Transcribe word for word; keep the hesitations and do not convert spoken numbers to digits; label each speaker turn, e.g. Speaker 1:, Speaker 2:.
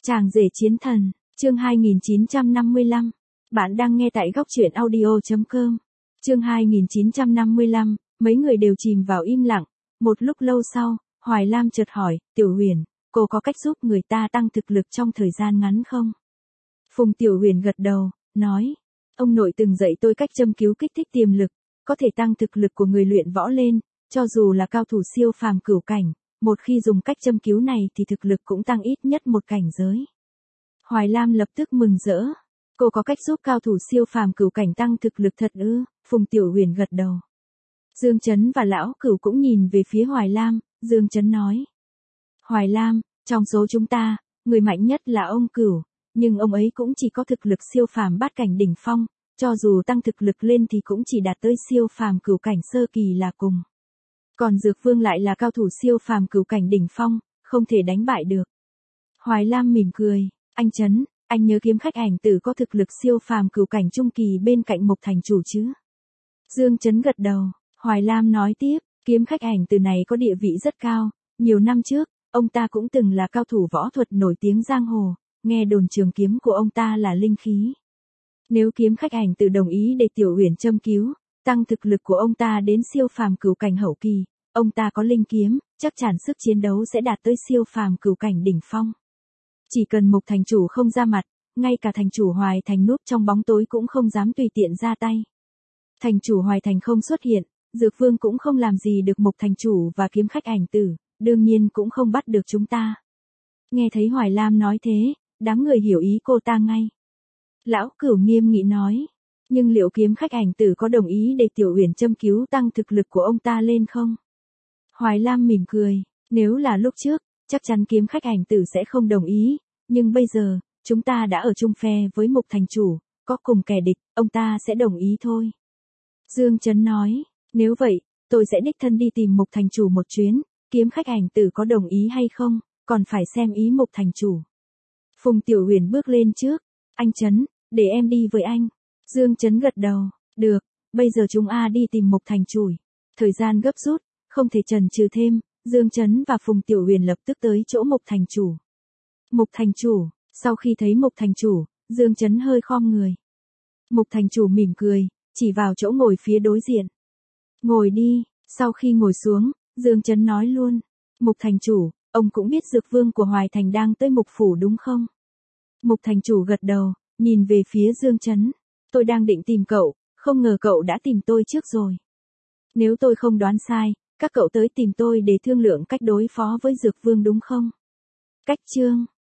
Speaker 1: Chàng rể chiến thần, chương hai nghìn chín trăm năm mươi lăm. Bạn đang nghe tại góc truyện audio chấm com. Chương hai nghìn chín trăm năm mươi lăm, mấy người đều chìm vào im lặng. Một lúc lâu sau, Hoài Lam chợt hỏi, Tiểu Huyền, cô có cách giúp người ta tăng thực lực trong thời gian ngắn không? Phùng Tiểu Huyền gật đầu, nói, ông nội từng dạy tôi cách châm cứu kích thích tiềm lực, có thể tăng thực lực của người luyện võ lên, cho dù là cao thủ siêu phàm cửu cảnh, một khi dùng cách châm cứu này thì thực lực cũng tăng ít nhất một cảnh giới. Hoài Lam lập tức mừng rỡ. Cô có cách giúp cao thủ siêu phàm cửu cảnh tăng thực lực thật ư? Phùng Tiểu Huyền gật đầu. Dương Chấn và Lão Cửu cũng nhìn về phía Hoài Lam, Dương Chấn nói. Hoài Lam, trong số chúng ta, người mạnh nhất là ông Cửu, nhưng ông ấy cũng chỉ có thực lực siêu phàm bát cảnh đỉnh phong, cho dù tăng thực lực lên thì cũng chỉ đạt tới siêu phàm cửu cảnh sơ kỳ là cùng. Còn Dược Vương lại là cao thủ siêu phàm cửu cảnh đỉnh phong, không thể đánh bại được. Hoài Lam mỉm cười, anh Chấn, anh nhớ Kiếm Khách Ảnh Tử có thực lực siêu phàm cửu cảnh trung kỳ bên cạnh Mộc Thành Chủ chứ? Dương Chấn gật đầu, Hoài Lam nói tiếp, Kiếm Khách Ảnh Tử này có địa vị rất cao, nhiều năm trước, ông ta cũng từng là cao thủ võ thuật nổi tiếng giang hồ, nghe đồn trường kiếm của ông ta là linh khí. Nếu Kiếm Khách Ảnh Tử đồng ý để Tiểu Huyền châm cứu, tăng thực lực của ông ta đến siêu phàm cửu cảnh hậu kỳ, ông ta có linh kiếm, chắc chắn sức chiến đấu sẽ đạt tới siêu phàm cửu cảnh đỉnh phong. Chỉ cần Mộc Thành Chủ không ra mặt, ngay cả thành chủ Hoài Thành núp trong bóng tối cũng không dám tùy tiện ra tay. Thành chủ Hoài Thành không xuất hiện, Dược Vương cũng không làm gì được Mộc Thành Chủ và Kiếm Khách Ảnh Tử, đương nhiên cũng không bắt được chúng ta. Nghe thấy Hoài Lam nói thế, đám người hiểu ý cô ta ngay. Lão Cửu nghiêm nghị nói, nhưng liệu Kiếm Khách Ảnh Tử có đồng ý để Tiểu Huyền châm cứu tăng thực lực của ông ta lên không? Hoài Lam mỉm cười, nếu là lúc trước, chắc chắn Kiếm Khách Ảnh Tử sẽ không đồng ý, nhưng bây giờ, chúng ta đã ở chung phe với Mộc Thành Chủ, có cùng kẻ địch, ông ta sẽ đồng ý thôi. Dương Chấn nói, nếu vậy, tôi sẽ đích thân đi tìm Mộc Thành Chủ một chuyến, Kiếm Khách Ảnh Tử có đồng ý hay không, còn phải xem ý Mộc Thành Chủ. Phùng Tiểu Huyền bước lên trước, anh Chấn, để em đi với anh. Dương Chấn gật đầu, được, bây giờ chúng a đi tìm Mộc Thành Chủ. Thời gian gấp rút, không thể chần chừ thêm, Dương Chấn và Phùng Tiểu Huyền lập tức tới chỗ Mộc Thành Chủ. Mộc Thành Chủ, sau khi thấy Mộc Thành Chủ, Dương Chấn hơi khom người. Mộc Thành Chủ mỉm cười, chỉ vào chỗ ngồi phía đối diện. Ngồi đi, sau khi ngồi xuống, Dương Chấn nói luôn. Mộc Thành Chủ, ông cũng biết Dược Vương của Hoài Thành đang tới Mộc Phủ đúng không? Mộc Thành Chủ gật đầu, nhìn về phía Dương Chấn. Tôi đang định tìm cậu, không ngờ cậu đã tìm tôi trước rồi. Nếu tôi không đoán sai, các cậu tới tìm tôi để thương lượng cách đối phó với Dược Vương đúng không? Cách chương